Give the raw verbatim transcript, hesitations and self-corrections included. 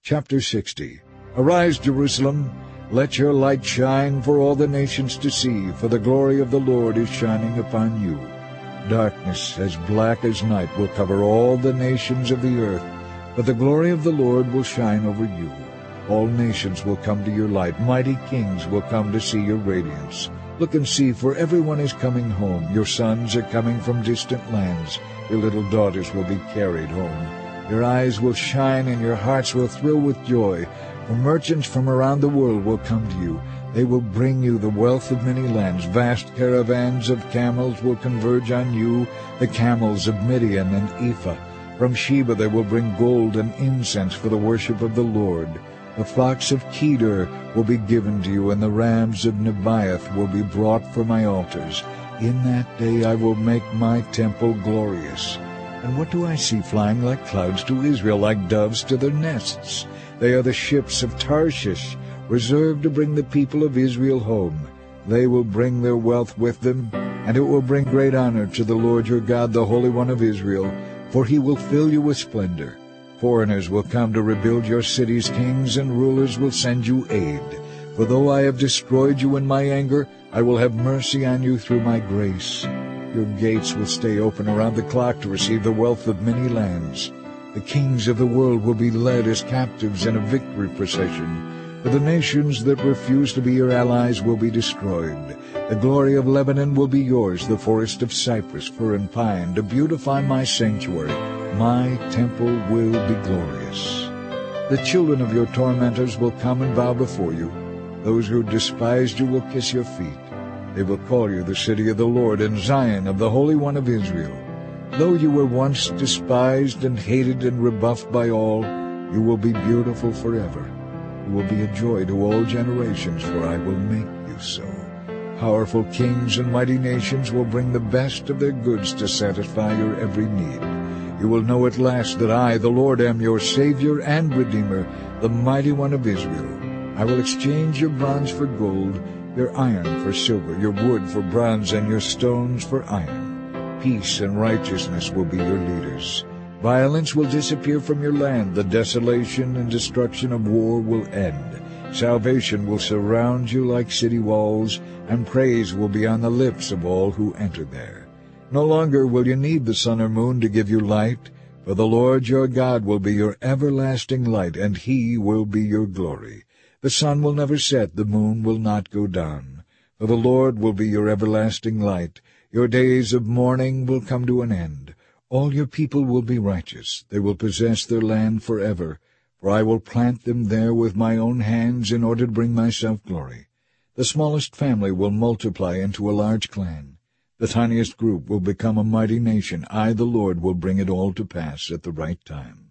Chapter sixty. Arise, Jerusalem, let your light shine for all the nations to see, for the glory of the Lord is shining upon you. Darkness as black as night will cover all the nations of the earth, but the glory of the Lord will shine over you. All nations will come to your light, mighty kings will come to see your radiance. Look and see, for everyone is coming home. Your sons are coming from distant lands. Your little daughters will be carried home. Your eyes will shine and your hearts will thrill with joy, for merchants from around the world will come to you. They will bring you the wealth of many lands. Vast caravans of camels will converge on you, the camels of Midian and Ephah. From Sheba they will bring gold and incense for the worship of the Lord. The flocks of Kedar will be given to you, and the rams of Nebaioth will be brought for my altars. In that day I will make my temple glorious. And what do I see flying like clouds to Israel, like doves to their nests? They are the ships of Tarshish, reserved to bring the people of Israel home. They will bring their wealth with them, and it will bring great honor to the Lord your God, the Holy One of Israel, for he will fill you with splendor. Foreigners will come to rebuild your cities, kings and rulers will send you aid. For though I have destroyed you in my anger, I will have mercy on you through my grace. Your gates will stay open around the clock to receive the wealth of many lands. The kings of the world will be led as captives in a victory procession. For the nations that refuse to be your allies will be destroyed. The glory of Lebanon will be yours, the forest of cypress, fir, and pine, to beautify my sanctuary. My temple will be glorious. The children of your tormentors will come and bow before you. Those who despised you will kiss your feet. They will call you the city of the Lord, and Zion of the Holy One of Israel. Though you were once despised and hated and rebuffed by all, you will be beautiful forever. You will be a joy to all generations, for I will make you so. Powerful kings and mighty nations will bring the best of their goods to satisfy your every need. You will know at last that I, the Lord, am your Savior and Redeemer, the Mighty One of Israel. I will exchange your bronze for gold, your iron for silver, your wood for bronze, and your stones for iron. Peace and righteousness will be your leaders. Violence will disappear from your land. The desolation and destruction of war will end. Salvation will surround you like city walls, and praise will be on the lips of all who enter there. No longer will you need the sun or moon to give you light, for the Lord your God will be your everlasting light, and he will be your glory. The sun will never set, the moon will not go down, for the Lord will be your everlasting light. Your days of mourning will come to an end. All your people will be righteous. They will possess their land forever, for I will plant them there with my own hands in order to bring myself glory. The smallest family will multiply into a large clan. The tiniest group will become a mighty nation. I, the Lord, will bring it all to pass at the right time.